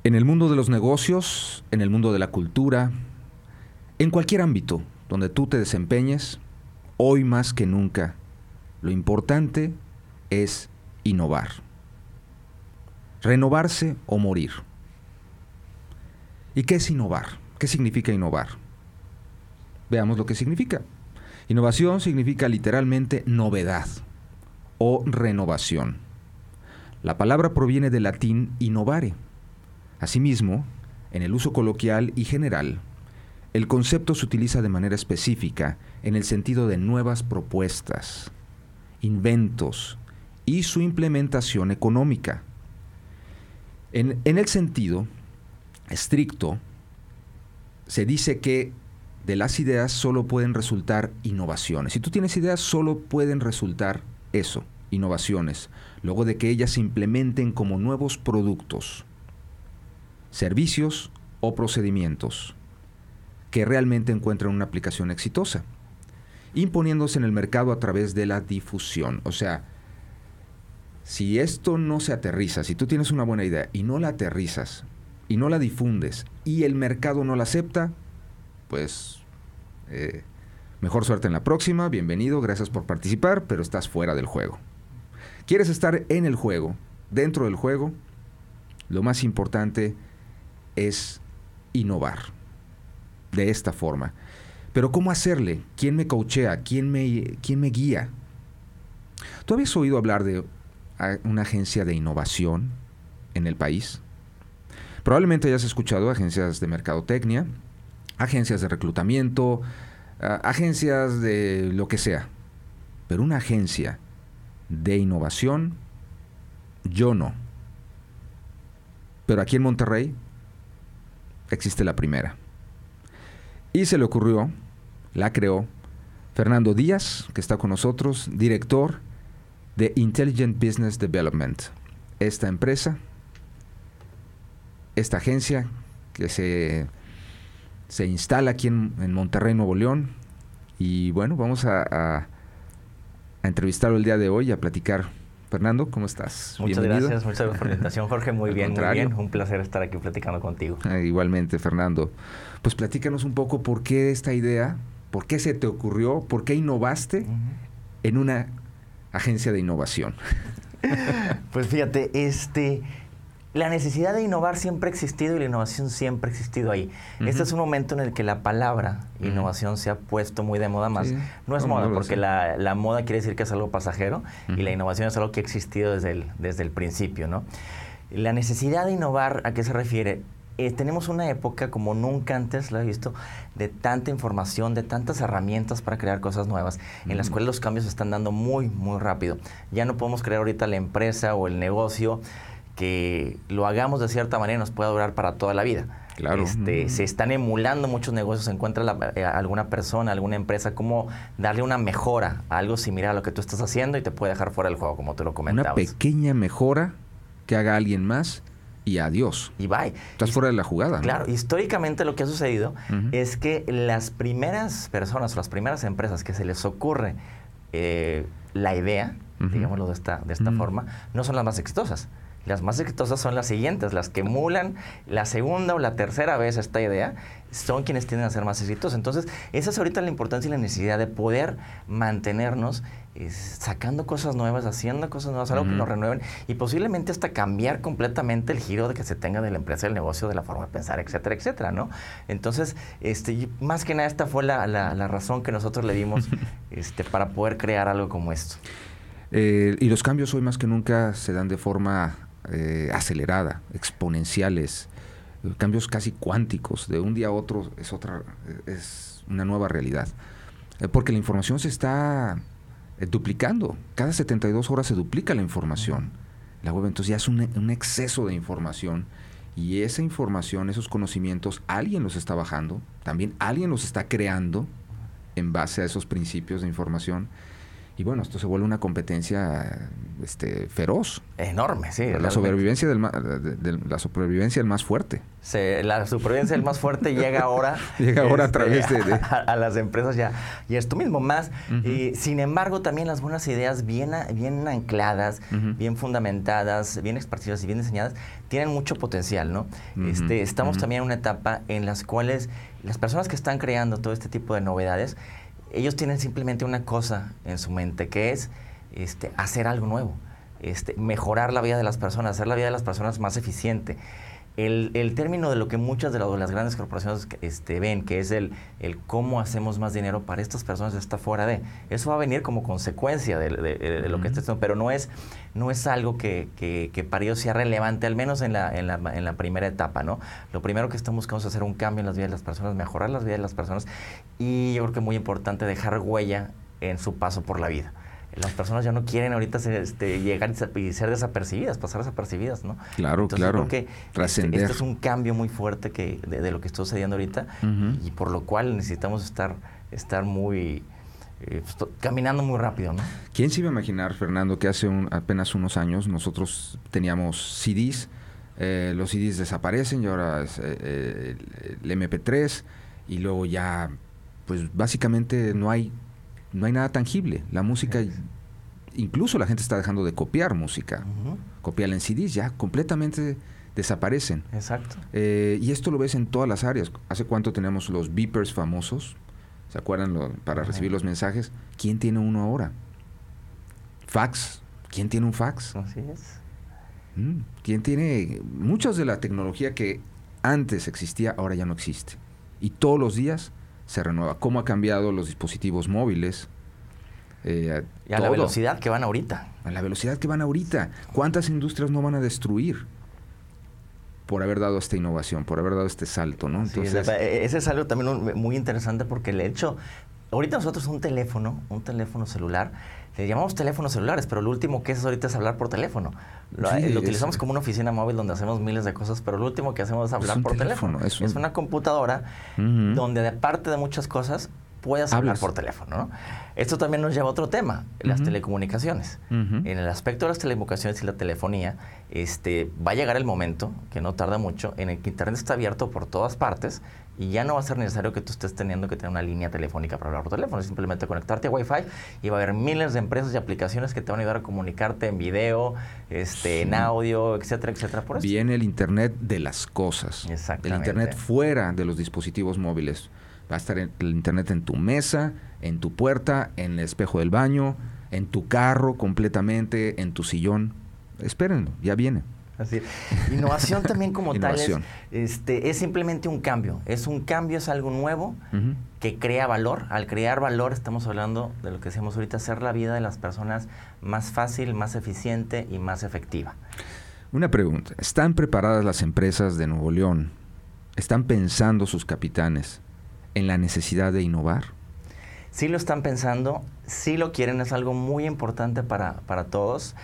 En el mundo de los negocios, en el mundo de la cultura, en cualquier ámbito donde tú te desempeñes, hoy más que nunca, lo importante es innovar. Renovarse o morir. ¿Y qué es innovar? ¿Qué significa innovar? Veamos lo que significa. Innovación significa literalmente novedad o renovación. La palabra proviene del latín innovare. Asimismo, en el uso coloquial y general, el concepto se utiliza de manera específica en el sentido de nuevas propuestas, inventos y su implementación económica. En el sentido estricto, se dice que de las ideas solo pueden resultar innovaciones. Si tú tienes ideas, solo pueden resultar eso, innovaciones, luego de que ellas se implementen como nuevos productos, servicios o procedimientos que realmente encuentran una aplicación exitosa, imponiéndose en el mercado a través de la difusión. O sea, si esto no se aterriza, si tú tienes una buena idea y no la aterrizas y no la difundes y el mercado no la acepta, pues mejor suerte en la próxima, bienvenido, gracias por participar, pero estás fuera del juego. ¿Quieres estar en el juego, dentro del juego? Lo más importante es innovar de esta forma. Pero ¿cómo hacerle? ¿Quién me coachea? ¿Quién me guía? ¿Tú habías oído hablar de una agencia de innovación en el país? Probablemente hayas escuchado agencias de mercadotecnia, agencias de reclutamiento, agencias de lo que sea. Pero una agencia de innovación, yo no. Pero aquí en Monterrey existe la primera. Y se le ocurrió, la creó Fernando Díaz, que está con nosotros, director de Intelligent Business Development. Esta empresa, esta agencia que se instala aquí en Monterrey, Nuevo León. Y bueno, vamos a entrevistarlo el día de hoy y a platicar. Fernando, ¿cómo estás? Muchas Bienvenido. gracias, muchas gracias por la invitación, Jorge. Muy bien, muy bien. Un placer estar aquí platicando contigo. Igualmente, Fernando. Pues platícanos un poco por qué esta idea, por qué se te ocurrió, por qué innovaste en una agencia de innovación. Pues fíjate, la necesidad de innovar siempre ha existido y la innovación siempre ha existido ahí. Este es un momento en el que la palabra innovación se ha puesto muy de moda más. Sí. No es moda, porque la moda quiere decir que es algo pasajero y la innovación es algo que ha existido desde el principio, ¿no? La necesidad de innovar, ¿a qué se refiere? Tenemos una época como nunca antes la he visto, de tanta información, de tantas herramientas para crear cosas nuevas, en las cuales los cambios se están dando muy, muy rápido. Ya no podemos crear ahorita la empresa o el negocio que lo hagamos de cierta manera y nos pueda durar para toda la vida. Claro. Se están emulando muchos negocios, se encuentra alguna persona, alguna empresa, cómo darle una mejora a algo similar a lo que tú estás haciendo y te puede dejar fuera del juego, como tú lo comentabas. Una pequeña mejora que haga alguien más y adiós. Y bye. Estás fuera de la jugada, ¿no? Claro, históricamente lo que ha sucedido es que las primeras personas o las primeras empresas que se les ocurre la idea, digámoslo de esta forma, no son las más exitosas. Las más exitosas son las siguientes, las que emulan la segunda o la tercera vez esta idea, son quienes tienden a ser más exitosos. Entonces, esa es ahorita la importancia y la necesidad de poder mantenernos sacando cosas nuevas, haciendo cosas nuevas, algo que nos renueven y posiblemente hasta cambiar completamente el giro de que se tenga de la empresa, del negocio, de la forma de pensar, etcétera, etcétera, ¿no? Entonces, más que nada esta fue la razón que nosotros le dimos para poder crear algo como esto. Y los cambios hoy más que nunca se dan de forma acelerada, exponenciales, cambios casi cuánticos, de un día a otro es una nueva realidad, porque la información se está duplicando, cada 72 horas se duplica la información, la web, entonces ya es un exceso de información y esa información, esos conocimientos, alguien los está bajando, también alguien los está creando en base a esos principios de información Y bueno, esto se vuelve una competencia feroz. Enorme, sí. La supervivencia la supervivencia del más fuerte. La supervivencia del más fuerte llega ahora. Llega ahora a través de... A las empresas ya. Y esto mismo más. Y, sin embargo, también las buenas ideas bien ancladas, bien fundamentadas, bien expartidas y bien diseñadas, tienen mucho potencial, ¿no? Estamos también en una etapa en las cuales las personas que están creando todo este tipo de novedades, ellos tienen simplemente una cosa en su mente, que es hacer algo nuevo, mejorar la vida de las personas, hacer la vida de las personas más eficiente. El término de lo que muchas de las grandes corporaciones ven, que es el cómo hacemos más dinero para estas personas, está fuera de. Eso va a venir como consecuencia de lo que está haciendo, pero no es algo que para ellos sea relevante, al menos en la primera etapa, ¿no? Lo primero que estamos buscando es hacer un cambio en las vidas de las personas, mejorar las vidas de las personas, y yo creo que es muy importante dejar huella en su paso por la vida. Las personas ya no quieren ahorita llegar y ser desapercibidas, pasar desapercibidas, ¿no? Claro, entonces, claro. Creo que trascender. Este es un cambio muy fuerte de lo que está sucediendo ahorita, y por lo cual necesitamos estar muy... caminando muy rápido, ¿no? ¿Quién se iba a imaginar, Fernando, que hace apenas unos años nosotros teníamos CDs, los CDs desaparecen y ahora es el MP3, y luego ya, pues básicamente no hay nada tangible. La música, incluso la gente está dejando de copiar música. Copiarla en CDs, ya completamente desaparecen. Exacto. Y esto lo ves en todas las áreas. ¿Hace cuánto tenemos los beepers famosos? ¿Se acuerdan? Para recibir los mensajes. ¿Quién tiene uno ahora? Fax. ¿Quién tiene un fax? Así es. ¿Quién tiene? Muchas de la tecnología que antes existía, ahora ya no existe. Y todos los días se renueva. ¿Cómo ha cambiado los dispositivos móviles? Y a la velocidad que van ahorita. A la velocidad que van ahorita. ¿Cuántas industrias no van a destruir por haber dado esta innovación, por haber dado este salto, ¿no? Entonces, sí, ese es algo también muy interesante, porque el hecho... Ahorita nosotros un teléfono celular, le llamamos teléfonos celulares, pero lo último que es ahorita es hablar por teléfono. Lo utilizamos como una oficina móvil donde hacemos miles de cosas, pero lo último que hacemos es hablar por teléfono. Es una computadora donde, aparte de muchas cosas, puedas hablar por teléfono, ¿no? Esto también nos lleva a otro tema, las telecomunicaciones. En el aspecto de las telecomunicaciones y la telefonía, va a llegar el momento, que no tarda mucho, en el que Internet está abierto por todas partes, y ya no va a ser necesario que tú estés teniendo que tener una línea telefónica para hablar por teléfono. Es simplemente conectarte a Wi-Fi, y va a haber miles de empresas y aplicaciones que te van a ayudar a comunicarte en video, en audio, etcétera, etcétera. Por eso viene el Internet de las cosas. Exactamente. El Internet fuera de los dispositivos móviles. Va a estar el Internet en tu mesa, en tu puerta, en el espejo del baño, en tu carro completamente, en tu sillón. Espérenlo, ya viene. Así. Innovación también como tal es simplemente un cambio. Es un cambio, es algo nuevo que crea valor. Al crear valor estamos hablando de lo que decíamos ahorita, hacer la vida de las personas más fácil, más eficiente y más efectiva. Una pregunta. ¿Están preparadas las empresas de Nuevo León? ¿Están pensando sus capitanes en la necesidad de innovar? Sí lo están pensando, sí lo quieren, es algo muy importante para todos.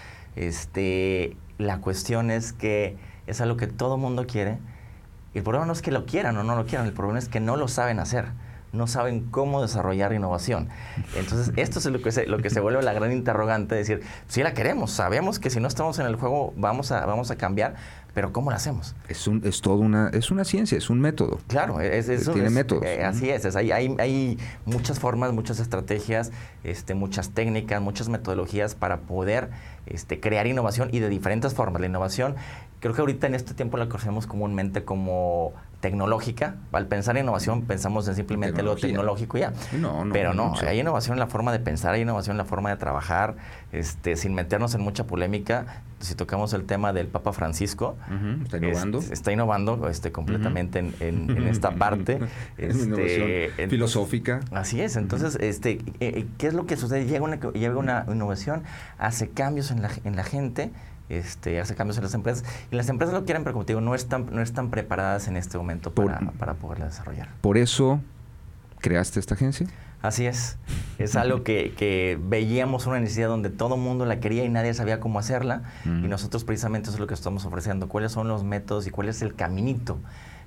La cuestión es que es algo que todo mundo quiere. Y el problema no es que lo quieran o no lo quieran, el problema es que no lo saben hacer. No saben cómo desarrollar innovación. Entonces, esto es lo que se vuelve la gran interrogante, decir, sí la queremos, sabemos que si no estamos en el juego vamos a cambiar, pero ¿cómo lo hacemos? Es una ciencia, es un método. Claro, tiene métodos. Así es. Hay muchas formas, muchas estrategias, muchas técnicas, muchas metodologías para poder crear innovación, y de diferentes formas. La innovación, creo que ahorita en este tiempo la conocemos comúnmente como tecnológica. Al pensar en innovación pensamos en simplemente lo tecnológico ya. Pero no, hay innovación en la forma de pensar, hay innovación en la forma de trabajar, sin meternos en mucha polémica. Si tocamos el tema del Papa Francisco, está innovando. Completamente en esta parte. Innovación filosófica. Así es. Entonces, ¿qué es lo que sucede? Llega una innovación, hace cambios en la gente, hace cambios en las empresas, y las empresas lo quieren, pero como te digo, no están preparadas en este momento para poderla desarrollar. ¿Por eso creaste esta agencia? Así es. Es algo que veíamos una necesidad donde todo el mundo la quería y nadie sabía cómo hacerla, y nosotros precisamente eso es lo que estamos ofreciendo. ¿Cuáles son los métodos y cuál es el caminito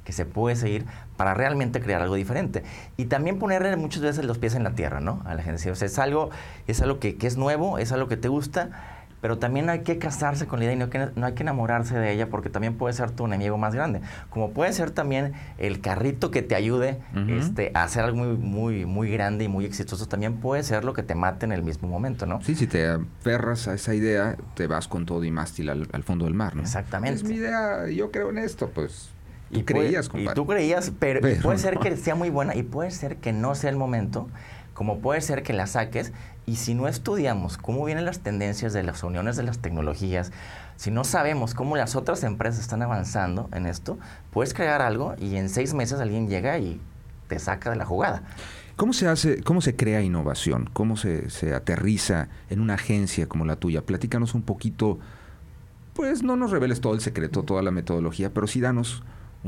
que se puede seguir para realmente crear algo diferente. Y también ponerle muchas veces los pies en la tierra, ¿no? A la gente. O sea, es algo que es nuevo, es algo que te gusta, pero también hay que casarse con la idea y no hay que enamorarse de ella, porque también puede ser tu enemigo más grande. Como puede ser también el carrito que te ayude a hacer algo muy, muy, muy grande y muy exitoso, también puede ser lo que te mate en el mismo momento, ¿no? Sí, si te aferras a esa idea, te vas con todo y mástil al fondo del mar, ¿no? Exactamente. Es mi idea, yo creo en esto, pues. Tú creías, compadre. Y tú creías, pero puede ser que sea muy buena y puede ser que no sea el momento, como puede ser que la saques, y si no estudiamos cómo vienen las tendencias de las uniones de las tecnologías, si no sabemos cómo las otras empresas están avanzando en esto, puedes crear algo y en 6 meses alguien llega y te saca de la jugada. ¿Cómo se crea innovación? ¿Cómo se aterriza en una agencia como la tuya? Platícanos un poquito, pues no nos reveles todo el secreto, toda la metodología, pero sí danos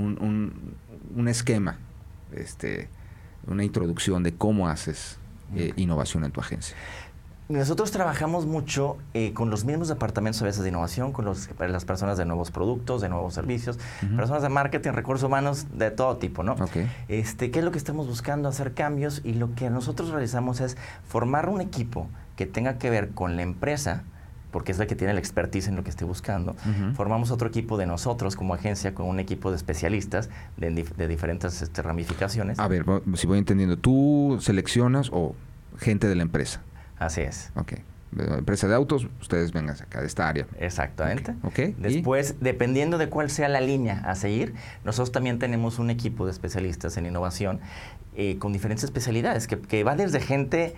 un esquema, una introducción de cómo haces innovación en tu agencia. Nosotros trabajamos mucho con los mismos departamentos a veces de innovación, con las personas de nuevos productos, de nuevos servicios, personas de marketing, recursos humanos, de todo tipo, ¿no? Okay. ¿Qué es lo que estamos buscando? Hacer cambios, y lo que nosotros realizamos es formar un equipo que tenga que ver con la empresa, porque es la que tiene la expertise en lo que esté buscando. Formamos otro equipo de nosotros como agencia con un equipo de especialistas de diferentes ramificaciones. A ver, si voy entendiendo, ¿tú seleccionas o gente de la empresa? Así es. Ok. Empresa de autos, ustedes vengan acá de esta área. Exactamente. Okay. Después, dependiendo de cuál sea la línea a seguir, nosotros también tenemos un equipo de especialistas en innovación con diferentes especialidades, que va desde gente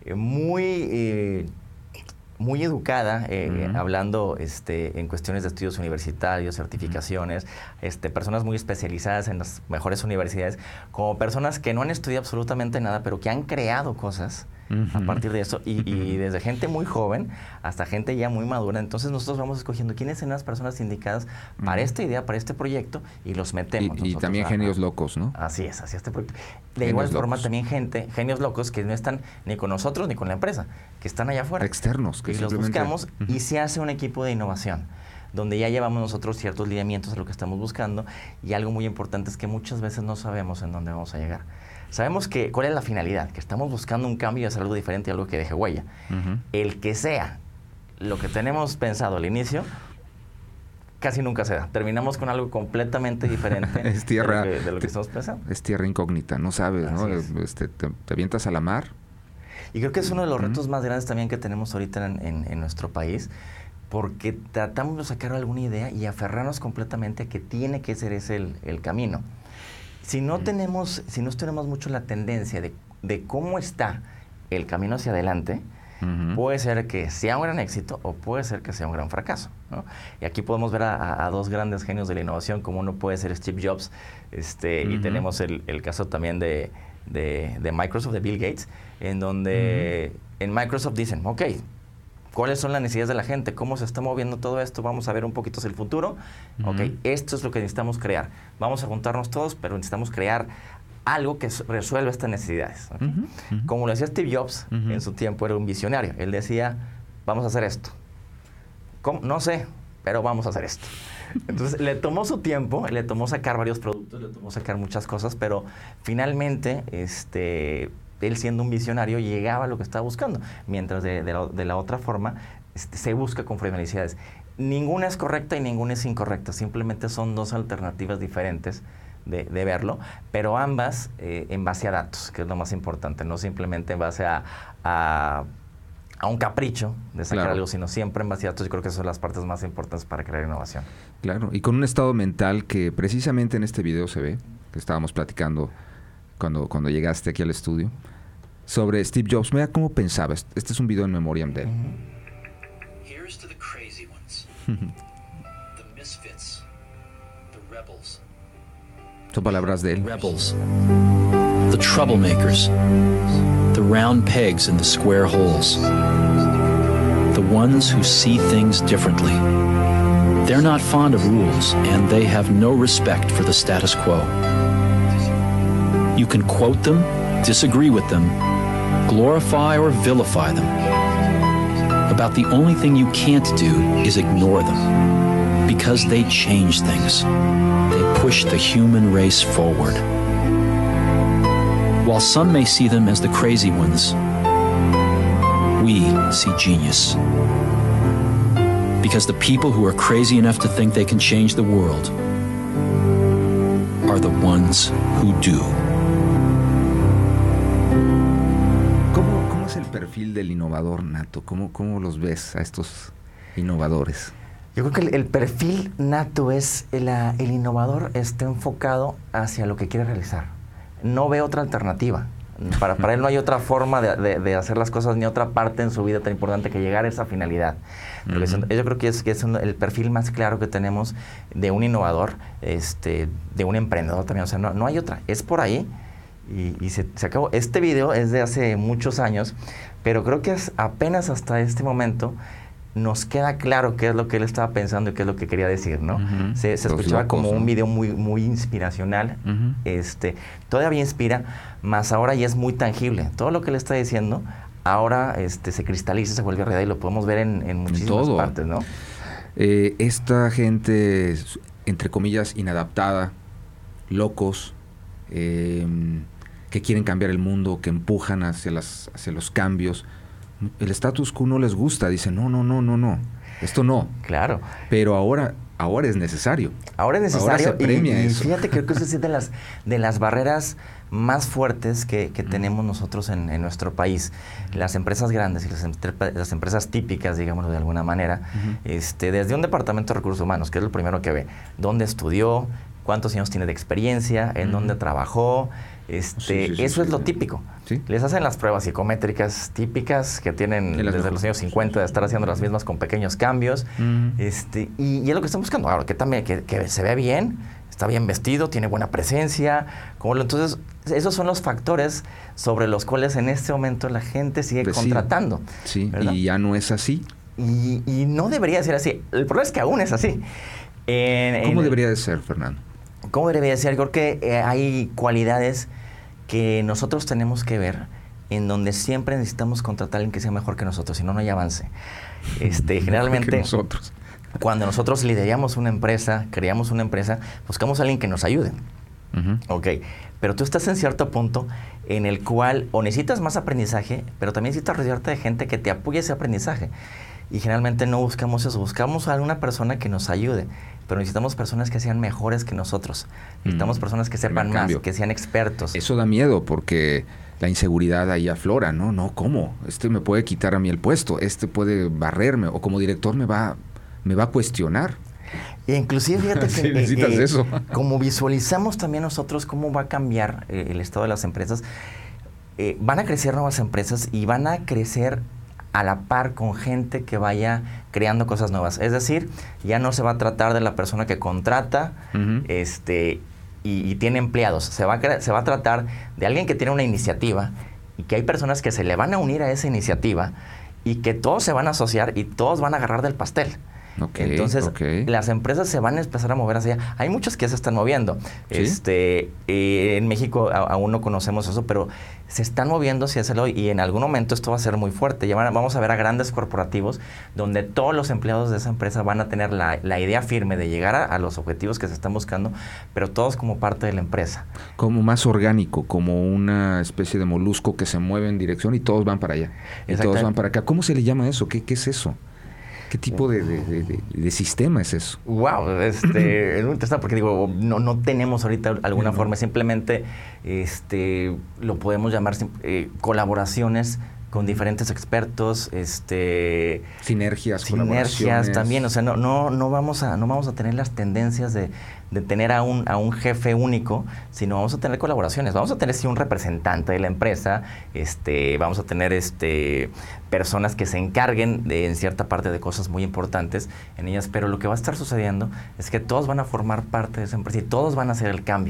muy educada, hablando en cuestiones de estudios universitarios, certificaciones, personas muy especializadas en las mejores universidades, como personas que no han estudiado absolutamente nada, pero que han creado cosas a partir de eso, y desde gente muy joven hasta gente ya muy madura. Entonces nosotros vamos escogiendo quiénes son las personas indicadas para esta idea, para este proyecto, y los metemos. Y también genios locos, ¿no? Así es, así este proyecto. De igual forma también genios locos que no están ni con nosotros ni con la empresa, que están allá afuera. Externos. Que los buscamos y se hace un equipo de innovación, donde ya llevamos nosotros ciertos lineamientos a lo que estamos buscando, y algo muy importante es que muchas veces no sabemos en dónde vamos a llegar. Sabemos cuál es la finalidad, que estamos buscando un cambio y hacer algo diferente, algo que deje huella. El que sea lo que tenemos pensado al inicio, casi nunca se da. Terminamos con algo completamente diferente es tierra, de lo que estamos pensando. Es tierra incógnita, no sabes, ¿no? Te avientas a la mar. Y creo que es uno de los retos más grandes también que tenemos ahorita en nuestro país, porque tratamos de sacar alguna idea y aferrarnos completamente a que tiene que ser ese el camino. Si no tenemos mucho la tendencia de cómo está el camino hacia adelante, puede ser que sea un gran éxito o puede ser que sea un gran fracaso, ¿no? Y aquí podemos ver a dos grandes genios de la innovación, como uno puede ser Steve Jobs, y tenemos el caso también de Microsoft, de Bill Gates, en donde en Microsoft dicen, ok, ¿cuáles son las necesidades de la gente? ¿Cómo se está moviendo todo esto? Vamos a ver un poquito hacia el futuro. Ok, esto es lo que necesitamos crear. Vamos a juntarnos todos, pero necesitamos crear algo que resuelva estas necesidades. ¿Okay? Como lo decía Steve Jobs, en su tiempo era un visionario. Él decía, vamos a hacer esto. ¿Cómo? No sé, pero vamos a hacer esto. Entonces, le tomó su tiempo, le tomó sacar varios productos, le tomó sacar muchas cosas, pero finalmente, él siendo un visionario llegaba a lo que estaba buscando, mientras de la otra forma se busca con necesidades. Ninguna es correcta y ninguna es incorrecta, simplemente son dos alternativas diferentes de verlo, pero ambas en base a datos, que es lo más importante, no simplemente en base a un capricho de sacar algo, sino siempre en base a datos. Yo creo que esas son las partes más importantes para crear innovación. Claro, y con un estado mental que precisamente en este video se ve, que estábamos platicando cuando llegaste aquí al estudio, sobre Steve Jobs. Mira cómo pensaba. Este es un video en memoriam de él. Here's to the crazy ones. The misfits. The rebels. Son palabras de él. Rebels. The troublemakers. The round pegs in the square holes. The ones who see things differently. They're not fond of rules, and they have no respect for the status quo. You can quote them, disagree with them, glorify or vilify them. About the only thing you can't do is ignore them, because they change things. They push the human race forward. While some may see them as the crazy ones, we see genius. Because the people who are crazy enough to think they can change the world are the ones who do. ¿Cómo es el perfil del innovador nato? ¿Cómo los ves a estos innovadores? Yo creo que el perfil nato es el innovador está enfocado hacia lo que quiere realizar. No ve otra alternativa. Para él no hay otra forma de hacer las cosas ni otra parte en su vida tan importante que llegar a esa finalidad. Porque yo creo que es el perfil más claro que tenemos de un innovador, de un emprendedor también. O sea, no hay otra. Es por ahí y se acabó. Este video es de hace muchos años, pero creo que es apenas hasta este momento nos queda claro qué es lo que él estaba pensando y qué es lo que quería decir, ¿no? Se escuchaba como un video muy inspiracional. Todavía inspira, más ahora ya es muy tangible. Todo lo que él está diciendo ahora se cristaliza, se vuelve realidad y lo podemos ver en muchísimas partes, ¿no? Esta gente, entre comillas, inadaptada, locos, que quieren cambiar el mundo, que empujan hacia los cambios. El status quo no les gusta, dicen, no, esto no. Claro. Pero ahora es necesario. Ahora es necesario. Ahora se premia eso. Fíjate que creo que eso es de las barreras más fuertes que tenemos nosotros en nuestro país. Las empresas grandes y las empresas típicas, digámoslo de alguna manera, desde un departamento de recursos humanos, que es lo primero que ve, dónde estudió, cuántos años tiene de experiencia, en dónde trabajó, eso es lo típico. ¿Sí? Les hacen las pruebas psicométricas típicas que tienen desde los años 50 de estar haciendo las mismas con pequeños cambios. Y es lo que están buscando ahora, que se vea bien, está bien vestido, tiene buena presencia. Entonces, esos son los factores sobre los cuales en este momento la gente sigue contratando. Sí, ¿verdad? Y ya no es así. Y no debería ser así. El problema es que aún es así. ¿Cómo debería de ser, Fernando? ¿Cómo debería de ser? Yo creo que hay cualidades que nosotros tenemos que ver en donde siempre necesitamos contratar a alguien que sea mejor que nosotros, si no, no hay avance. Generalmente, cuando nosotros lideramos una empresa, creamos una empresa, buscamos a alguien que nos ayude. Pero tú estás en cierto punto en el cual o necesitas más aprendizaje, pero también necesitas rodearte de gente que te apoye ese aprendizaje. Y generalmente no buscamos eso, buscamos a una persona que nos ayude, pero necesitamos personas que sean mejores que nosotros. Necesitamos personas que sepan más, que sean expertos. Eso da miedo porque la inseguridad ahí aflora, ¿no? No, ¿cómo? Me puede quitar a mí el puesto, puede barrerme, o como director me va a cuestionar. E inclusive, fíjate que sí, necesitas eso. Como visualizamos también nosotros cómo va a cambiar el estado de las empresas, van a crecer nuevas empresas y van a crecer a la par con gente que vaya creando cosas nuevas. Es decir, ya no se va a tratar de la persona que contrata y tiene empleados. Se va a tratar de alguien que tiene una iniciativa y que hay personas que se le van a unir a esa iniciativa y que todos se van a asociar y todos van a agarrar del pastel. Entonces, las empresas se van a empezar a mover hacia allá. Hay muchas que se están moviendo. ¿Sí? En México aún no conocemos eso, pero se están moviendo hacia ese lado y en algún momento esto va a ser muy fuerte. Ya vamos a ver a grandes corporativos donde todos los empleados de esa empresa van a tener la idea firme de llegar a los objetivos que se están buscando, pero todos como parte de la empresa. Como más orgánico, como una especie de molusco que se mueve en dirección y todos van para allá. Y todos van para acá. ¿Cómo se le llama eso? ¿Qué es eso? ¿Qué tipo de sistema es eso? Wow, es muy interesante porque digo, no tenemos ahorita alguna forma, simplemente lo podemos llamar colaboraciones con diferentes expertos, sinergias también, o sea, no vamos a tener las tendencias de tener a un jefe único, sino vamos a tener colaboraciones, vamos a tener un representante de la empresa, vamos a tener personas que se encarguen en cierta parte de cosas muy importantes en ellas, pero lo que va a estar sucediendo es que todos van a formar parte de esa empresa y todos van a hacer el cambio.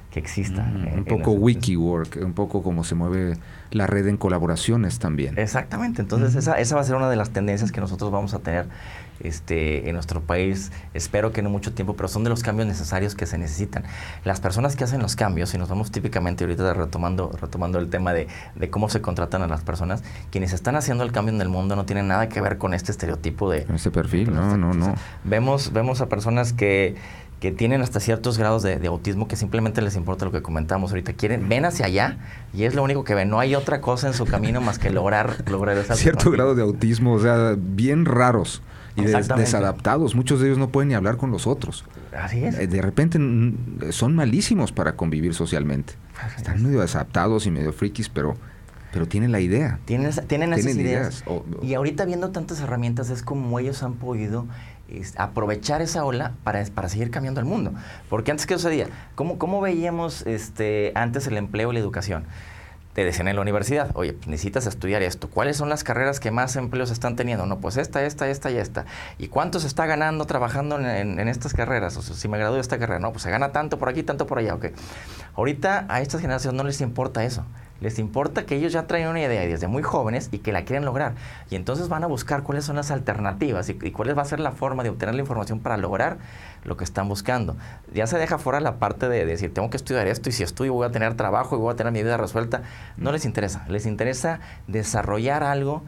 que exista. Un poco WikiWork, un poco como se mueve la red en colaboraciones también. Exactamente, entonces esa va a ser una de las tendencias que nosotros vamos a tener en nuestro país, espero que no mucho tiempo, pero son de los cambios necesarios que se necesitan. Las personas que hacen los cambios, y nos vamos típicamente ahorita retomando el tema de cómo se contratan a las personas, quienes están haciendo el cambio en el mundo no tienen nada que ver con este estereotipo de... Este perfil, no. Vemos a personas que tienen hasta ciertos grados de autismo que simplemente les importa lo que comentamos ahorita. Ven hacia allá y es lo único que ven. No hay otra cosa en su camino más que lograr esa... Cierto grado de autismo, o sea, bien raros y desadaptados. Muchos de ellos no pueden ni hablar con los otros. Así es. De repente son malísimos para convivir socialmente. Están medio desadaptados y medio frikis, pero tienen la idea. Tienen esas ideas. Y ahorita viendo tantas herramientas es como ellos han podido aprovechar esa ola para seguir cambiando el mundo. Porque antes, ¿qué sucedía? ¿Cómo veíamos antes el empleo y la educación? Te decían en la universidad, oye, pues necesitas estudiar esto. ¿Cuáles son las carreras que más empleos están teniendo? No, pues esta y esta. ¿Y cuánto se está ganando trabajando en estas carreras? O sea, si me gradúo de esta carrera, no, pues se gana tanto por aquí, tanto por allá. Okay. Ahorita a estas generaciones no les importa eso. Les importa que ellos ya traen una idea desde muy jóvenes y que la quieren lograr. Y entonces van a buscar cuáles son las alternativas y cuál va a ser la forma de obtener la información para lograr lo que están buscando. Ya se deja fuera la parte de decir, tengo que estudiar esto y si estudio voy a tener trabajo y voy a tener mi vida resuelta. No les interesa. Les interesa desarrollar algo,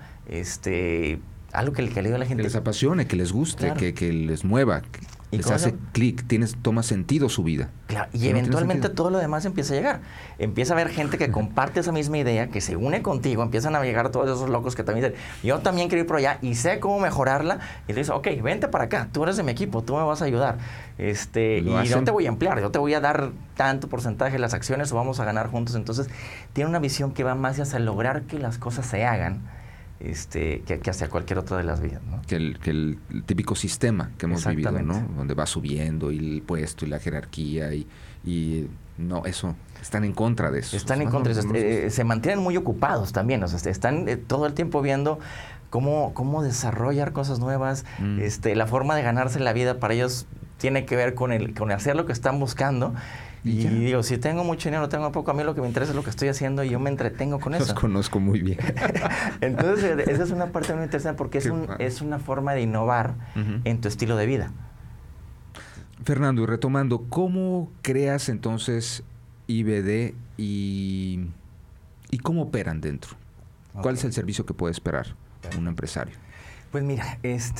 algo que le ayude a la gente. Que les apasione, que les guste, claro. que les mueva. ¿Y les hace clic, toma sentido su vida. Claro, y eventualmente todo lo demás empieza a llegar. Empieza a haber gente que comparte esa misma idea, que se une contigo, empiezan a llegar todos esos locos que también dicen, yo también quiero ir por allá y sé cómo mejorarla. Y le dices, ok, vente para acá, tú eres de mi equipo, tú me vas a ayudar. Y no te voy a emplear, yo te voy a dar tanto porcentaje de las acciones o vamos a ganar juntos. Entonces, tiene una visión que va más hacia lograr que las cosas se hagan. Que hacia cualquier otra de las vidas, ¿no? Que el típico sistema que hemos vivido, ¿no? Donde va subiendo y el puesto y la jerarquía y no, eso, están en contra de eso. Están en contra de eso. Se mantienen muy ocupados también, o sea, están todo el tiempo viendo cómo desarrollar cosas nuevas, la forma de ganarse la vida para ellos tiene que ver con hacer lo que están buscando. Y digo, si tengo mucho dinero, tengo poco, a mí lo que me interesa es lo que estoy haciendo y yo me entretengo con eso. Los conozco muy bien. Entonces, esa es una parte muy interesante porque es una forma de innovar en tu estilo de vida. Fernando, y retomando, ¿cómo creas entonces IBD y cómo operan dentro? ¿Cuál es el servicio que puede esperar un empresario? Pues mira,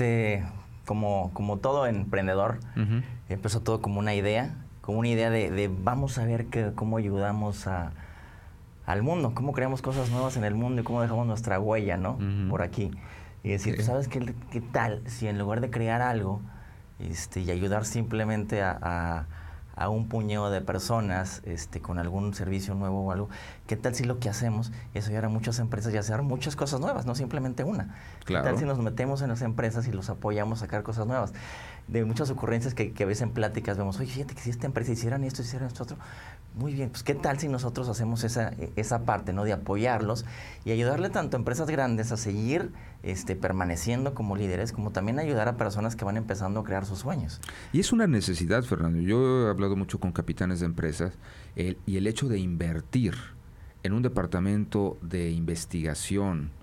como todo emprendedor, empezó todo como una idea de vamos a ver cómo ayudamos al mundo, cómo creamos cosas nuevas en el mundo y cómo dejamos nuestra huella, ¿no? Por aquí. Y decir, ¿tú sabes qué tal si en lugar de crear algo y ayudar simplemente a un puñado de personas con algún servicio nuevo o algo, qué tal si lo que hacemos es ayudar a muchas empresas y hacer muchas cosas nuevas, no simplemente una? Claro. ¿Qué tal si nos metemos en las empresas y los apoyamos a sacar cosas nuevas? De muchas ocurrencias que a veces en pláticas vemos, oye, fíjate que si esta empresa hicieran esto otro, muy bien, pues qué tal si nosotros hacemos esa parte, ¿no? De apoyarlos y ayudarle tanto a empresas grandes a seguir permaneciendo como líderes, como también ayudar a personas que van empezando a crear sus sueños. Y es una necesidad, Fernando. Yo he hablado mucho con capitanes de empresas y el hecho de invertir en un departamento de investigación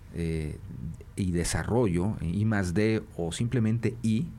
y desarrollo, I+D o simplemente I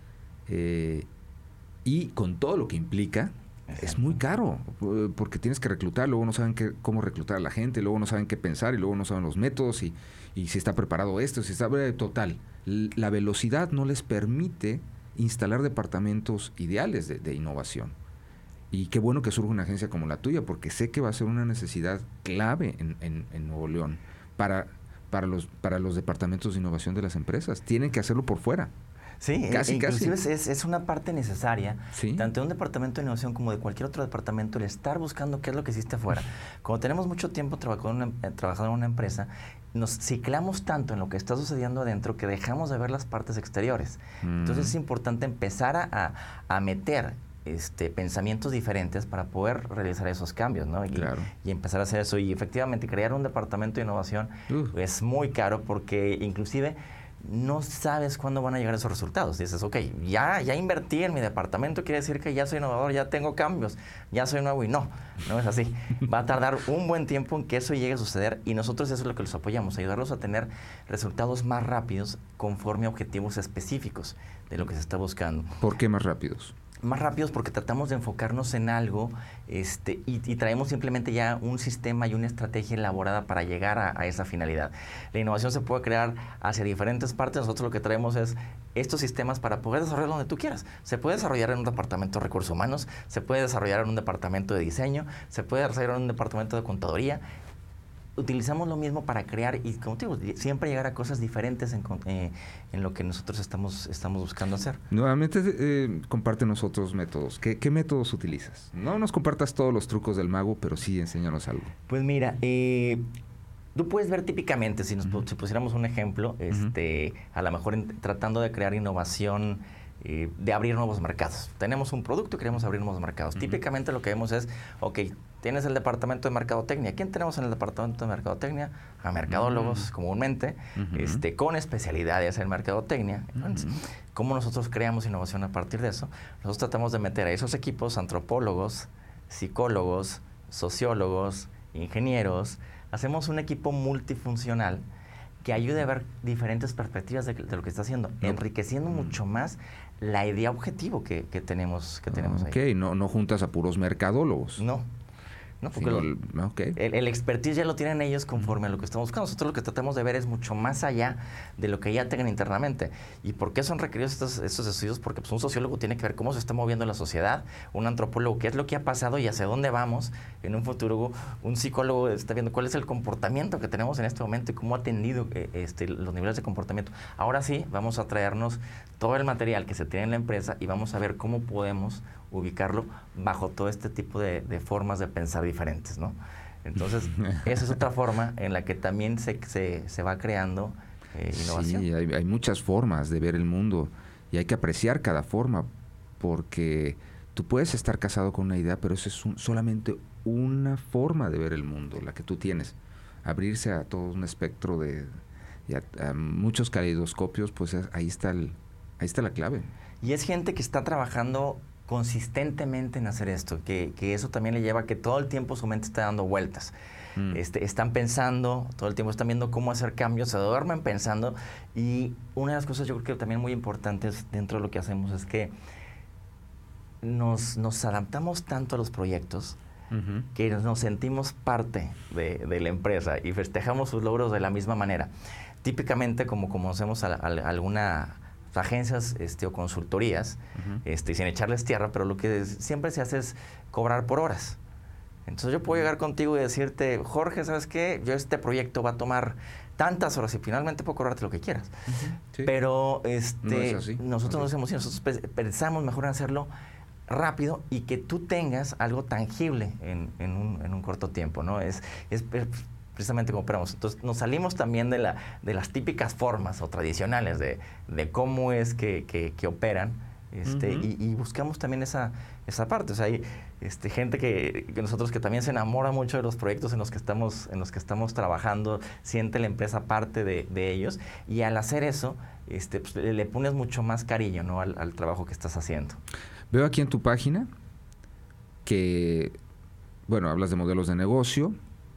con todo lo que implica, es muy caro, porque tienes que reclutar, luego no saben cómo reclutar a la gente, luego no saben qué pensar y luego no saben los métodos y si está preparado esto, si está... Total, la velocidad no les permite instalar departamentos ideales de innovación. Y qué bueno que surge una agencia como la tuya, porque sé que va a ser una necesidad clave en Nuevo León para los departamentos de innovación de las empresas. Tienen que hacerlo por fuera. Sí, inclusive es una parte necesaria, ¿sí? Tanto de un departamento de innovación como de cualquier otro departamento, el estar buscando qué es lo que existe afuera. Cuando tenemos mucho tiempo trabajando en una empresa, nos ciclamos tanto en lo que está sucediendo adentro que dejamos de ver las partes exteriores. Entonces es importante empezar a meter pensamientos diferentes para poder realizar esos cambios, ¿no? Claro. Y empezar a hacer eso. Y efectivamente, crear un departamento de innovación es muy caro porque inclusive no sabes cuándo van a llegar esos resultados. Dices, ok, ya invertí en mi departamento, quiere decir que ya soy innovador, ya tengo cambios, ya soy nuevo, y no es así. Va a tardar un buen tiempo en que eso llegue a suceder, y nosotros eso es lo que los apoyamos, ayudarlos a tener resultados más rápidos conforme a objetivos específicos de lo que se está buscando. ¿Por qué más rápidos? Más rápidos porque tratamos de enfocarnos en algo y traemos simplemente ya un sistema y una estrategia elaborada para llegar a esa finalidad. La innovación se puede crear hacia diferentes partes. Nosotros lo que traemos es estos sistemas para poder desarrollar donde tú quieras. Se puede desarrollar en un departamento de recursos humanos, se puede desarrollar en un departamento de diseño, se puede desarrollar en un departamento de contaduría. Utilizamos lo mismo para crear y, como te digo, siempre llegar a cosas diferentes en lo que nosotros estamos buscando hacer. Nuevamente, compártenos otros métodos. ¿Qué métodos utilizas? No nos compartas todos los trucos del mago, pero sí enséñanos algo. Pues mira, tú puedes ver típicamente, si pusiéramos un ejemplo, a lo mejor tratando de crear innovación, de abrir nuevos mercados. Tenemos un producto y queremos abrir nuevos mercados. Típicamente lo que vemos es, ok, tienes el departamento de mercadotecnia. ¿Quién tenemos en el departamento de mercadotecnia? A mercadólogos comúnmente, con especialidades en mercadotecnia. Entonces, ¿cómo nosotros creamos innovación a partir de eso? Nosotros tratamos de meter a esos equipos antropólogos, psicólogos, sociólogos, ingenieros. Hacemos un equipo multifuncional que ayude a ver diferentes perspectivas de lo que está haciendo, enriqueciendo mucho más la idea objetivo que tenemos ahí. Ok, no juntas a puros mercadólogos. No, porque el expertise ya lo tienen ellos conforme a lo que estamos buscando. Nosotros lo que tratamos de ver es mucho más allá de lo que ya tengan internamente. ¿Y por qué son requeridos estos estudios? Porque pues, un sociólogo tiene que ver cómo se está moviendo la sociedad, un antropólogo qué es lo que ha pasado y hacia dónde vamos en un futuro, un psicólogo está viendo cuál es el comportamiento que tenemos en este momento y cómo ha atendido los niveles de comportamiento. Ahora sí, vamos a traernos todo el material que se tiene en la empresa y vamos a ver cómo podemos ubicarlo bajo todo este tipo de formas de pensar diferentes, ¿no? Entonces, esa es otra forma en la que también se va creando innovación. Sí, hay muchas formas de ver el mundo y hay que apreciar cada forma, porque tú puedes estar casado con una idea, pero eso es solamente una forma de ver el mundo, la que tú tienes. Abrirse a todo un espectro a muchos caleidoscopios, pues ahí está la clave. Y es gente que está trabajando consistentemente en hacer esto, que eso también le lleva a que todo el tiempo su mente está dando vueltas. Están pensando, todo el tiempo están viendo cómo hacer cambios, se duermen pensando, y una de las cosas yo creo que también muy importantes dentro de lo que hacemos es que nos adaptamos tanto a los proyectos que nos sentimos parte de la empresa y festejamos sus logros de la misma manera. Típicamente, como conocemos a alguna agencias o consultorías, sin echarles tierra, pero lo que siempre se hace es cobrar por horas. Entonces yo puedo llegar contigo y decirte, Jorge, ¿sabes qué? Este proyecto va a tomar tantas horas y finalmente puedo cobrarte lo que quieras. Sí. Pero no es así. Nosotros no hacemos así, nosotros pensamos mejor en hacerlo rápido y que tú tengas algo tangible en un corto tiempo, ¿no? Es precisamente como operamos. Entonces, nos salimos también de las típicas formas o tradicionales de cómo es que operan, y buscamos también esa parte. O sea, hay gente que nosotros que también se enamora mucho de los proyectos en los que estamos trabajando, siente la empresa parte de ellos, y al hacer eso, pues, le pones mucho más cariño, ¿no? al trabajo que estás haciendo. Veo aquí en tu página que, bueno, hablas de modelos de negocio,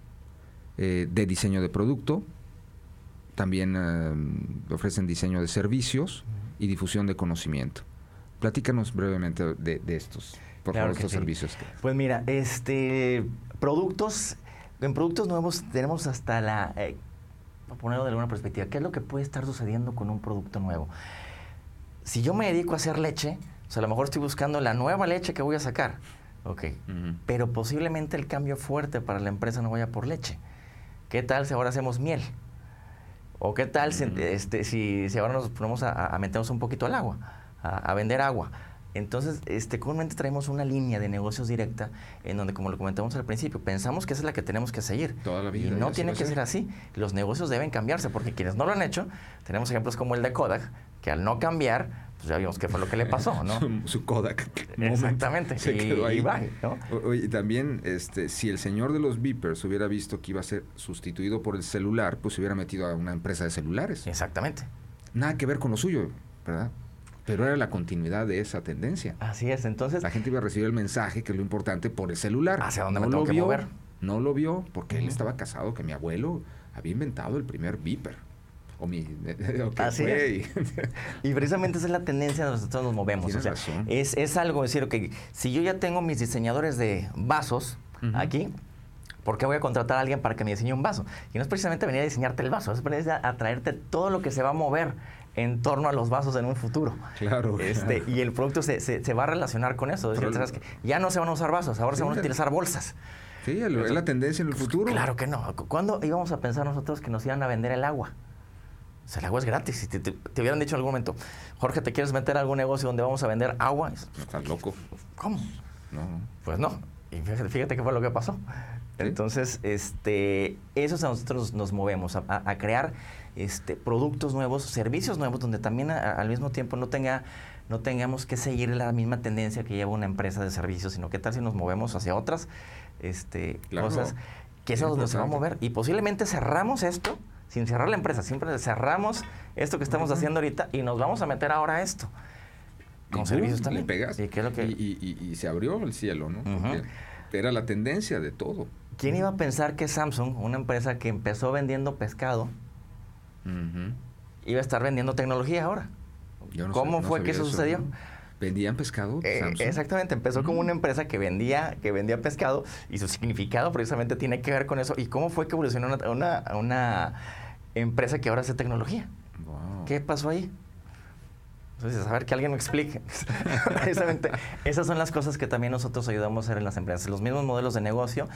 de diseño de producto, también ofrecen diseño de servicios y difusión de conocimiento. Platícanos brevemente de estos, por favor, estos servicios. Pues mira, en productos nuevos tenemos hasta para ponerlo de alguna perspectiva, ¿qué es lo que puede estar sucediendo con un producto nuevo? Si yo me dedico a hacer leche, o sea, a lo mejor estoy buscando la nueva leche que voy a sacar, pero posiblemente el cambio fuerte para la empresa no vaya por leche. ¿Qué tal si ahora hacemos miel? ¿O qué tal si ahora nos ponemos a meternos un poquito al agua, a vender agua? Entonces, comúnmente traemos una línea de negocios directa en donde, como lo comentamos al principio, pensamos que esa es la que tenemos que seguir. Toda la vida. Y no tiene que ser así. Los negocios deben cambiarse, porque quienes no lo han hecho, tenemos ejemplos como el de Kodak, que al no cambiar, pues ya vimos qué fue lo que le pasó, ¿no? su Kodak. Exactamente. Se quedó ahí. ¿No? Y también, si el señor de los beepers hubiera visto que iba a ser sustituido por el celular, pues se hubiera metido a una empresa de celulares. Exactamente. nada que ver con lo suyo, ¿verdad? Pero era la continuidad de esa tendencia. Así es, entonces... La gente iba a recibir el mensaje, que es lo importante, por el celular. ¿Hacia dónde me tengo que mover? No lo vio porque él estaba casado, que mi abuelo había inventado el primer beeper. Así es. Y precisamente esa es la tendencia donde nosotros nos movemos. O sea, es algo, es decir, que si yo ya tengo mis diseñadores de vasos aquí, ¿por qué voy a contratar a alguien para que me diseñe un vaso? Y no es precisamente venir a diseñarte el vaso, es venir a traerte todo lo que se va a mover en torno a los vasos en un futuro. Claro. Y el producto se va a relacionar con eso. Es decir, ¿sabes qué? Ya no se van a usar vasos, ahora se van a utilizar bolsas. Sí, es la tendencia en el futuro. Claro que no. ¿Cuándo íbamos a pensar nosotros que nos iban a vender el agua? O sea, el agua es gratis. Si te hubieran dicho en algún momento, Jorge, ¿te quieres meter a algún negocio donde vamos a vender agua? Estás loco. ¿Cómo? No. Pues no. Y fíjate qué fue lo que pasó. Entonces, eso es a nosotros nos movemos, a crear productos nuevos, servicios nuevos, donde también al mismo tiempo no tengamos que seguir la misma tendencia que lleva una empresa de servicios, sino qué tal si nos movemos hacia otras cosas, que es donde se va a mover. Y posiblemente cerramos esto, sin cerrar la empresa, siempre cerramos esto que estamos haciendo ahorita y nos vamos a meter ahora a esto. Con servicios también. Le pegas. ¿Y qué es lo que... y se abrió el cielo, ¿no? Porque era la tendencia de todo. ¿Quién iba a pensar que Samsung, una empresa que empezó vendiendo pescado, iba a estar vendiendo tecnología ahora? ¿Cómo fue que eso sucedió? ¿Vendían pescado? Exactamente, empezó como una empresa que vendía pescado y su significado precisamente tiene que ver con eso. ¿Y cómo fue que evolucionó a una empresa que ahora hace tecnología? Wow. ¿Qué pasó ahí? Entonces, a ver, que alguien me explique. Precisamente, esas son las cosas que también nosotros ayudamos a hacer en las empresas. Los mismos modelos de negocio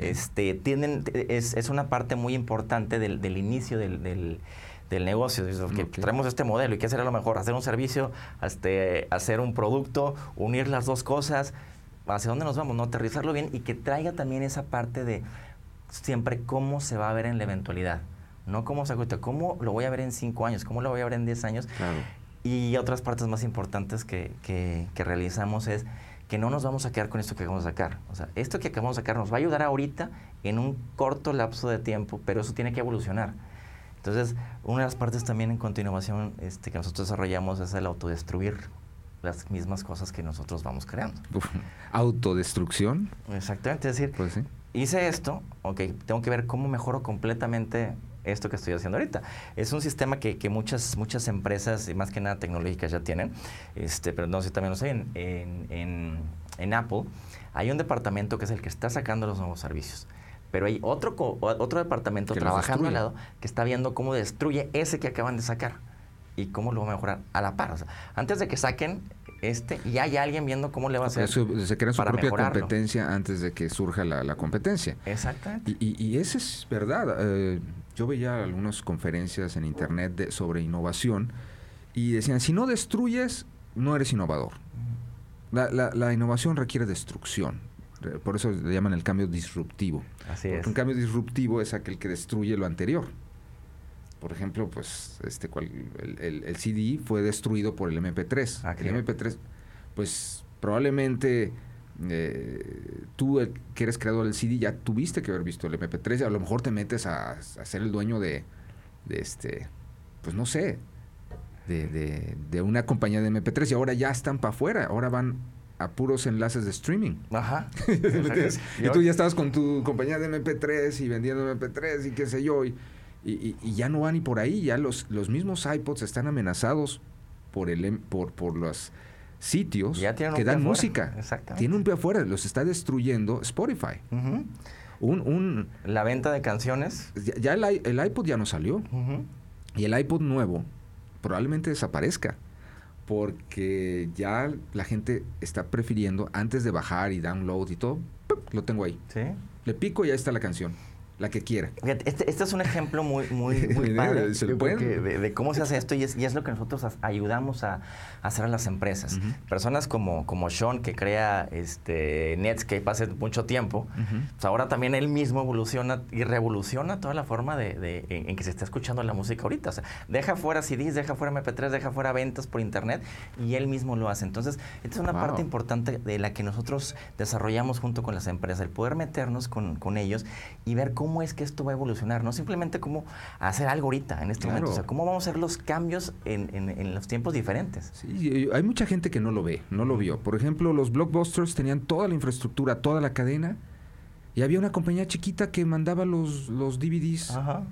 es una parte muy importante del inicio del negocio. Que traemos este modelo y qué será lo mejor, hacer un servicio, hacer un producto, unir las dos cosas. ¿Hacia dónde nos vamos? ¿No? Aterrizarlo bien y que traiga también esa parte de siempre cómo se va a ver en la eventualidad. No cómo se acuerda, cómo lo voy a ver en 5 años, cómo lo voy a ver en 10 años. Claro. Y otras partes más importantes que realizamos es que no nos vamos a quedar con esto que acabamos de sacar. O sea, esto que acabamos de sacar nos va a ayudar ahorita en un corto lapso de tiempo, pero eso tiene que evolucionar. Entonces, una de las partes también en continuación que nosotros desarrollamos es el autodestruir las mismas cosas que nosotros vamos creando. ¿Autodestrucción? Exactamente, es decir, pues sí. Hice esto, tengo que ver cómo mejoro completamente esto que estoy haciendo ahorita. Es un sistema que muchas empresas, y más que nada tecnológicas, ya tienen, pero no sé, también lo sé, en Apple hay un departamento que es el que está sacando los nuevos servicios. Pero hay otro departamento trabajando al lado que está viendo cómo destruye ese que acaban de sacar y cómo lo va a mejorar a la par. O sea, antes de que saquen ya hay alguien viendo cómo le va a hacer se crea su para propia mejorarlo. Competencia antes de que surja la competencia. Exactamente. Y eso es verdad. Yo veía algunas conferencias en internet sobre innovación y decían, si no destruyes, no eres innovador. La innovación requiere destrucción. Por eso le llaman el cambio disruptivo. Así Porque es. un cambio disruptivo es aquel que destruye lo anterior. Por ejemplo, pues el CD fue destruido por el MP3. El MP3, pues probablemente tú que eres creador del CD ya tuviste que haber visto el MP3 y a lo mejor te metes a ser el dueño de pues no sé, de una compañía de MP3 y ahora ya están para afuera, ahora van a puros enlaces de streaming. Ajá. Y tú ya estabas con tu compañía de MP3 y vendiendo MP3 y qué sé yo, y ya no van ni por ahí, ya los mismos iPods están amenazados por los sitios que dan música. Exactamente. Tienen un pie afuera, los está destruyendo Spotify. La venta de canciones. Ya el iPod ya no salió. Y el iPod nuevo probablemente desaparezca. Porque ya la gente está prefiriendo, antes de bajar y download y todo, lo tengo ahí. ¿Sí? Le pico y ahí está la canción. La que quiera. Este es un ejemplo muy padre de cómo se hace esto y es lo que nosotros ayudamos a hacer a las empresas. Personas como Sean, que crea Netscape hace mucho tiempo, pues ahora también él mismo evoluciona y revoluciona toda la forma en que se está escuchando la música ahorita. O sea, deja fuera CDs, deja fuera MP3, deja fuera ventas por internet y él mismo lo hace. Entonces, esta es una parte importante de la que nosotros desarrollamos junto con las empresas, el poder meternos con ellos y ver cómo cómo es que esto va a evolucionar, no simplemente cómo hacer algo ahorita, en este momento, o sea, cómo vamos a hacer los cambios en los tiempos diferentes. Sí, hay mucha gente que no lo ve, no lo vio. Por ejemplo, los blockbusters tenían toda la infraestructura, toda la cadena, y había una compañía chiquita que mandaba los DVDs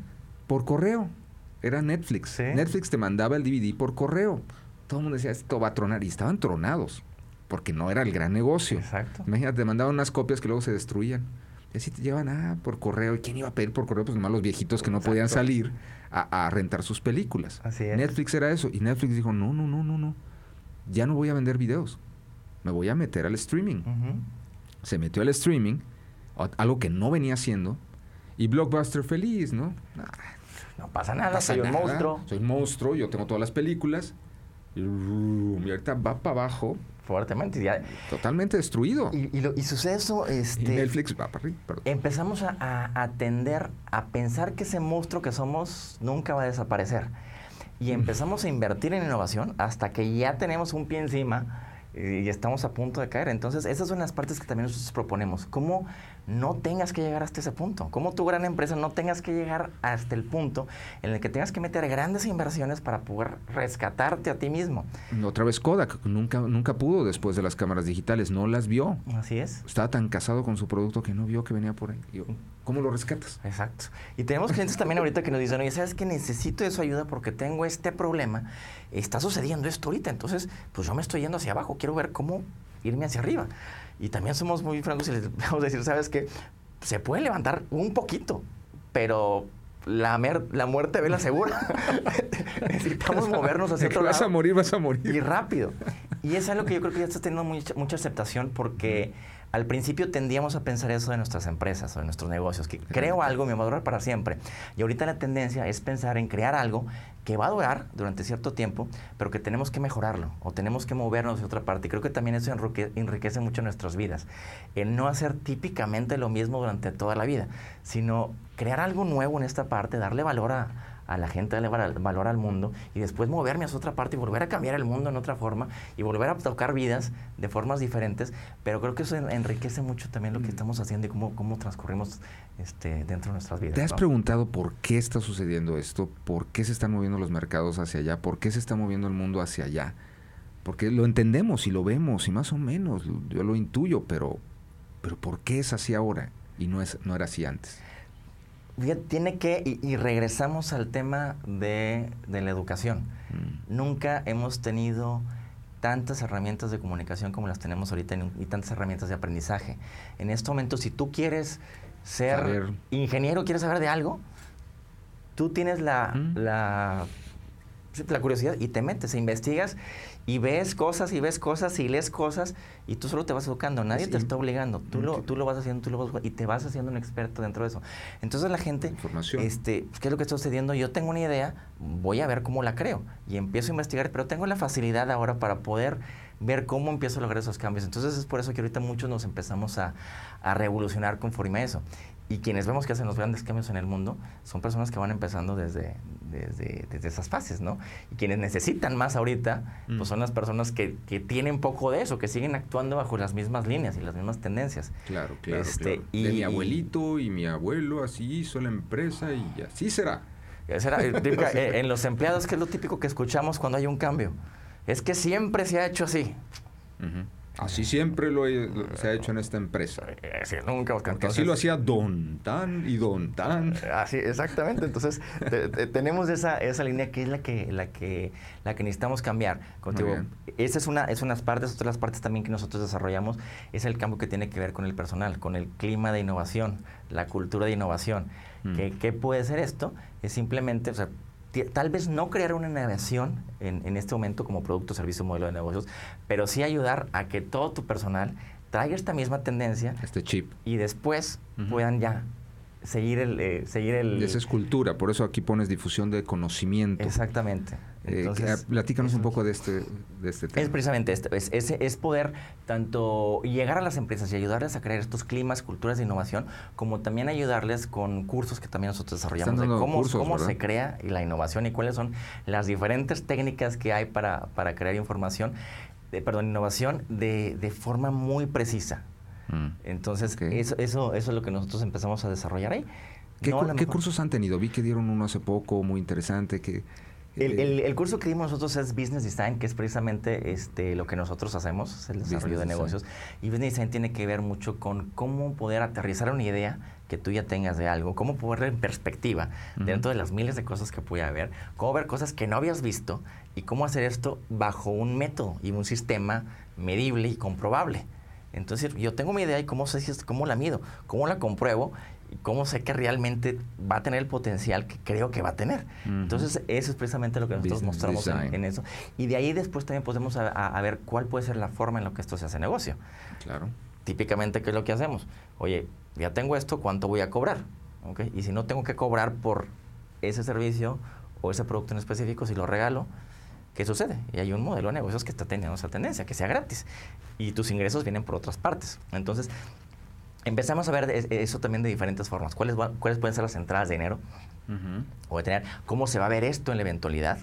por correo. Era Netflix. ¿Sí? Netflix te mandaba el DVD por correo. Todo el mundo decía, esto va a tronar, y estaban tronados, porque no era el gran negocio. Exacto. Imagínate, te mandaban unas copias que luego se destruían. Y así te llevan por correo. ¿Y quién iba a pedir por correo? Pues nomás los viejitos que no podían salir a rentar sus películas. Así es. Netflix era eso. Y Netflix dijo, no. Ya no voy a vender videos. Me voy a meter al streaming. Se metió al streaming, algo que no venía haciendo. Y Blockbuster feliz, ¿no? No pasa nada, soy un monstruo. Soy un monstruo, yo tengo todas las películas. Y ahorita va para abajo. Fuertemente. Ya. Totalmente destruido. Y sucede eso... Y Netflix va para arriba. Empezamos a tender a pensar que ese monstruo que somos nunca va a desaparecer. Y empezamos a invertir en innovación hasta que ya tenemos un pie encima y estamos a punto de caer. Entonces, esas son las partes que también nosotros proponemos. ¿Cómo no tengas que llegar hasta ese punto? ¿Cómo tu gran empresa no tengas que llegar hasta el punto en el que tengas que meter grandes inversiones para poder rescatarte a ti mismo? Otra vez Kodak, nunca pudo después de las cámaras digitales, no las vio. Así es. Estaba tan casado con su producto que no vio que venía por ahí. ¿Cómo lo rescatas? Exacto. Y tenemos clientes también ahorita que nos dicen, oye, ¿sabes qué? Necesito de su ayuda porque tengo este problema. Está sucediendo esto ahorita, entonces, pues yo me estoy yendo hacia abajo. Quiero ver cómo irme hacia arriba. Y también somos muy francos y les vamos a decir, ¿sabes qué? Se puede levantar un poquito, pero la muerte ve la segura. Necesitamos movernos hacia otro lado. Vas a morir. Y rápido. Y es algo que yo creo que ya está teniendo mucha aceptación porque al principio tendíamos a pensar eso de nuestras empresas o de nuestros negocios, que creo algo, me va a durar para siempre. Y ahorita la tendencia es pensar en crear algo que va a durar durante cierto tiempo, pero que tenemos que mejorarlo o tenemos que movernos de otra parte. Y creo que también eso enriquece mucho nuestras vidas. El no hacer típicamente lo mismo durante toda la vida, sino crear algo nuevo en esta parte, darle valor a la gente, darle valor al mundo y después moverme hacia otra parte y volver a cambiar el mundo en otra forma y volver a tocar vidas de formas diferentes. Pero creo que eso enriquece mucho también lo que estamos haciendo y cómo transcurrimos dentro de nuestras vidas. ¿Te has preguntado por qué está sucediendo esto? ¿Por qué se están moviendo los mercados hacia allá? ¿Por qué se está moviendo el mundo hacia allá? Porque lo entendemos y lo vemos y más o menos yo lo intuyo, pero ¿por qué es así ahora y no era así antes? Tiene que, y regresamos al tema de la educación. Nunca hemos tenido tantas herramientas de comunicación como las tenemos ahorita y tantas herramientas de aprendizaje. En este momento, si tú quieres ser ingeniero, quieres saber de algo, tú tienes la curiosidad y te metes, investigas y ves cosas y lees cosas y tú solo te vas educando. Nadie te está obligando. Tú lo vas haciendo, y te vas haciendo un experto dentro de eso. Entonces la gente, información. ¿qué es lo que está sucediendo? Yo tengo una idea, voy a ver cómo la creo y empiezo a investigar, pero tengo la facilidad ahora para poder ver cómo empiezo a lograr esos cambios. Entonces es por eso que ahorita muchos nos empezamos a revolucionar conforme a eso. Y quienes vemos que hacen los grandes cambios en el mundo son personas que van empezando desde esas fases, ¿no? Y quienes necesitan más ahorita, pues son las personas que tienen poco de eso, que siguen actuando bajo las mismas líneas y las mismas tendencias. Claro. De mi abuelito y mi abuelo, así hizo la empresa y así será. En los empleados, ¿qué es lo típico que escuchamos cuando hay un cambio? Es que siempre se ha hecho así. Así siempre se ha hecho en esta empresa. Sí, nunca. Porque así lo hacía Don Tan y Don Tan. Así, exactamente. Entonces, tenemos esa línea que es la que necesitamos cambiar. Esa es unas partes, otras partes también que nosotros desarrollamos, es el cambio que tiene que ver con el personal, con el clima de innovación, la cultura de innovación. ¿Qué puede ser esto? Es simplemente, tal vez no crear una innovación en este momento como producto, servicio, modelo de negocios, pero sí ayudar a que todo tu personal traiga esta misma tendencia. Este chip. Y después puedan ya seguir el... Esa es cultura, por eso aquí pones difusión de conocimiento. Exactamente. Entonces, platícanos un poco de este tema. Es precisamente esto, es poder tanto llegar a las empresas y ayudarles a crear estos climas, culturas de innovación, como también ayudarles con cursos que también nosotros desarrollamos de cómo se crea la innovación y cuáles son las diferentes técnicas que hay para crear innovación de forma muy precisa. Entonces, eso es lo que nosotros empezamos a desarrollar ahí. ¿Qué cursos han tenido? Vi que dieron uno hace poco, muy interesante, que... El curso que dimos nosotros es Business Design, que es precisamente lo que nosotros hacemos, es el desarrollo de negocios. Y Business Design tiene que ver mucho con cómo poder aterrizar una idea que tú ya tengas de algo, cómo ponerla en perspectiva dentro de las miles de cosas que puede haber, cómo ver cosas que no habías visto y cómo hacer esto bajo un método y un sistema medible y comprobable. Entonces, yo tengo una idea y cómo la mido, cómo la compruebo y cómo sé que realmente va a tener el potencial que creo que va a tener. Entonces, eso es precisamente lo que nosotros mostramos en eso. Y de ahí después también podemos a ver cuál puede ser la forma en la que esto se hace negocio. Claro. Típicamente, ¿qué es lo que hacemos? Oye, ya tengo esto, ¿cuánto voy a cobrar? ¿Okay? Y si no tengo que cobrar por ese servicio o ese producto en específico, si lo regalo, ¿qué sucede? Y hay un modelo de negocios que está teniendo esa tendencia, que sea gratis. Y tus ingresos vienen por otras partes. Entonces, empezamos a ver eso también de diferentes formas. ¿Cuáles pueden ser las entradas de dinero? O de tener, ¿cómo se va a ver esto en la eventualidad?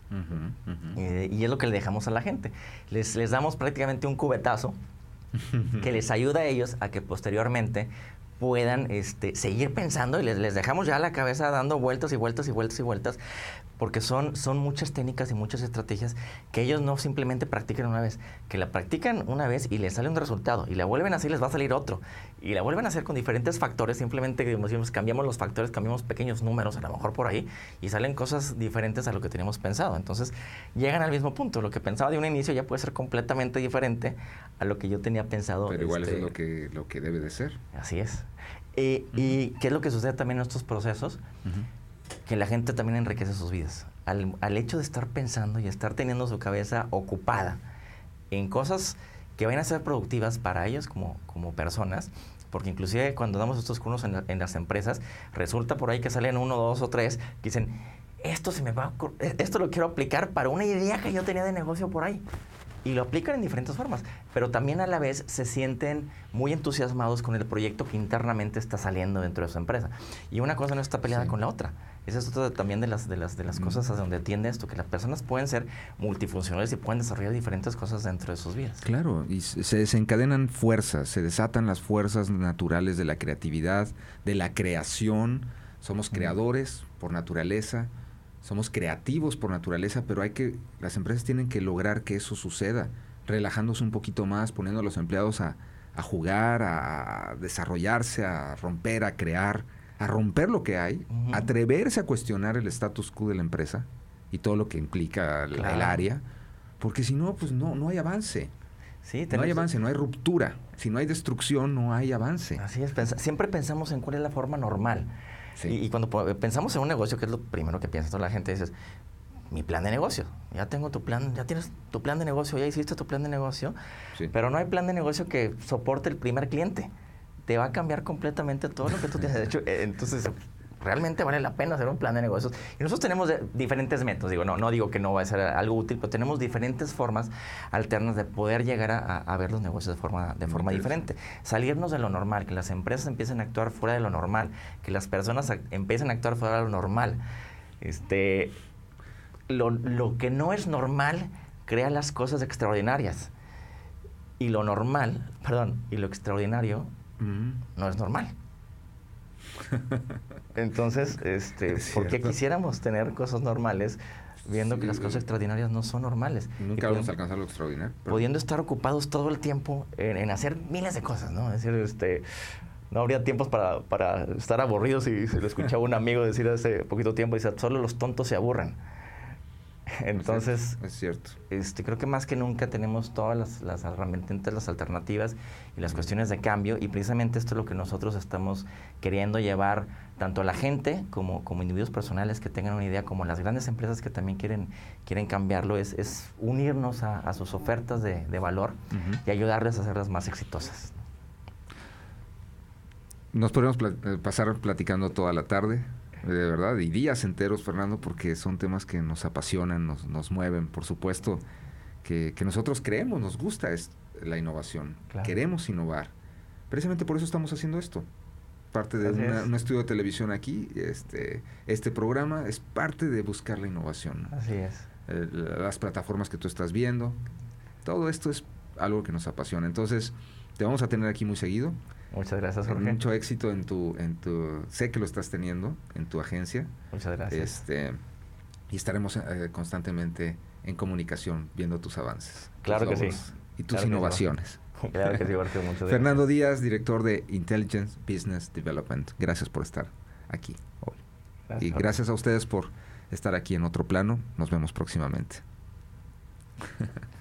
Y es lo que le dejamos a la gente. Les damos prácticamente un cubetazo que les ayuda a ellos a que posteriormente puedan seguir pensando y les dejamos ya la cabeza dando vueltas y vueltas y vueltas y vueltas, porque son muchas técnicas y muchas estrategias que ellos no simplemente practican una vez, que la practican una vez y les sale un resultado y la vuelven a hacer y les va a salir otro y la vuelven a hacer con diferentes factores, simplemente decimos, cambiamos los factores, cambiamos pequeños números a lo mejor por ahí y salen cosas diferentes a lo que teníamos pensado. Entonces llegan al mismo punto, lo que pensaba de un inicio ya puede ser completamente diferente a lo que yo tenía pensado. Pero igual eso es lo que debe de ser. Así es. Y ¿qué es lo que sucede también en estos procesos? Que la gente también enriquece sus vidas. Al hecho de estar pensando y estar teniendo su cabeza ocupada en cosas que van a ser productivas para ellos como personas, porque inclusive cuando damos estos cursos en las empresas, resulta por ahí que salen 1, 2 o 3 que dicen, esto lo quiero aplicar para una idea que yo tenía de negocio por ahí. Y lo aplican en diferentes formas, pero también a la vez se sienten muy entusiasmados con el proyecto que internamente está saliendo dentro de su empresa. Y una cosa no está peleada con la otra. Esa es otra también de las cosas a donde tiende esto, que las personas pueden ser multifuncionales y pueden desarrollar diferentes cosas dentro de sus vidas. Claro, y se desencadenan fuerzas, se desatan las fuerzas naturales de la creatividad, de la creación. Somos creadores por naturaleza. Somos creativos por naturaleza, pero las empresas tienen que lograr que eso suceda, relajándose un poquito más, poniendo a los empleados a jugar, a desarrollarse, a romper, a crear, a romper lo que hay, atreverse a cuestionar el status quo de la empresa y todo lo que implica el área, porque si no, pues no hay avance. Sí, no hay avance, no hay ruptura. Si no hay destrucción, no hay avance. Así es, siempre pensamos en cuál es la forma normal. Sí. Y cuando pensamos en un negocio, que es lo primero que piensa toda la gente, dices, mi plan de negocio, ya tengo tu plan, ya tienes tu plan de negocio, ya hiciste tu plan de negocio, pero no hay plan de negocio que soporte el primer cliente. Te va a cambiar completamente todo lo que tú tienes. De hecho, entonces, realmente vale la pena hacer un plan de negocios. Y nosotros tenemos diferentes métodos. No digo que no va a ser algo útil, pero tenemos diferentes formas alternas de poder llegar a ver los negocios de forma diferente. Salirnos de lo normal, que las empresas empiecen a actuar fuera de lo normal, que las personas empiecen a actuar fuera de lo normal. Lo que no es normal crea las cosas extraordinarias. Y lo extraordinario no es normal. Entonces, ¿por qué quisiéramos tener cosas normales viendo que las cosas extraordinarias no son normales? Nunca vamos a alcanzar lo extraordinario. Pudiendo estar ocupados todo el tiempo en hacer miles de cosas, ¿no? Es decir, no habría tiempos para estar aburridos. Y se lo escuchaba un amigo decir hace poquito tiempo, dice, solo los tontos se aburren. Entonces, es cierto. Creo que más que nunca tenemos todas las herramientas, las alternativas y las cuestiones de cambio, y precisamente esto es lo que nosotros estamos queriendo llevar tanto a la gente como individuos personales que tengan una idea, como las grandes empresas que también quieren cambiarlo, es unirnos a sus ofertas de valor y ayudarles a hacerlas más exitosas. Nos podemos pasar platicando toda la tarde, de verdad, y días enteros, Fernando, porque son temas que nos apasionan, nos mueven. Por supuesto que nosotros creemos, nos gusta la innovación, queremos innovar. Precisamente por eso estamos haciendo esto. Parte de un estudio de televisión aquí, este programa es parte de buscar la innovación. Así es. Las plataformas que tú estás viendo, todo esto es algo que nos apasiona. Entonces, Te vamos a tener aquí muy seguido. Muchas gracias, Jorge. Mucho éxito sé que lo estás teniendo en tu agencia. Muchas gracias. Y estaremos constantemente en comunicación viendo tus avances. Claro que sí. Y tus innovaciones. Claro que sí, Jorge. Muchas gracias. Fernando Díaz, director de Intelligent Business Development. Gracias por estar aquí hoy. Gracias, y gracias a ustedes por estar aquí en Otro Plano. Nos vemos próximamente.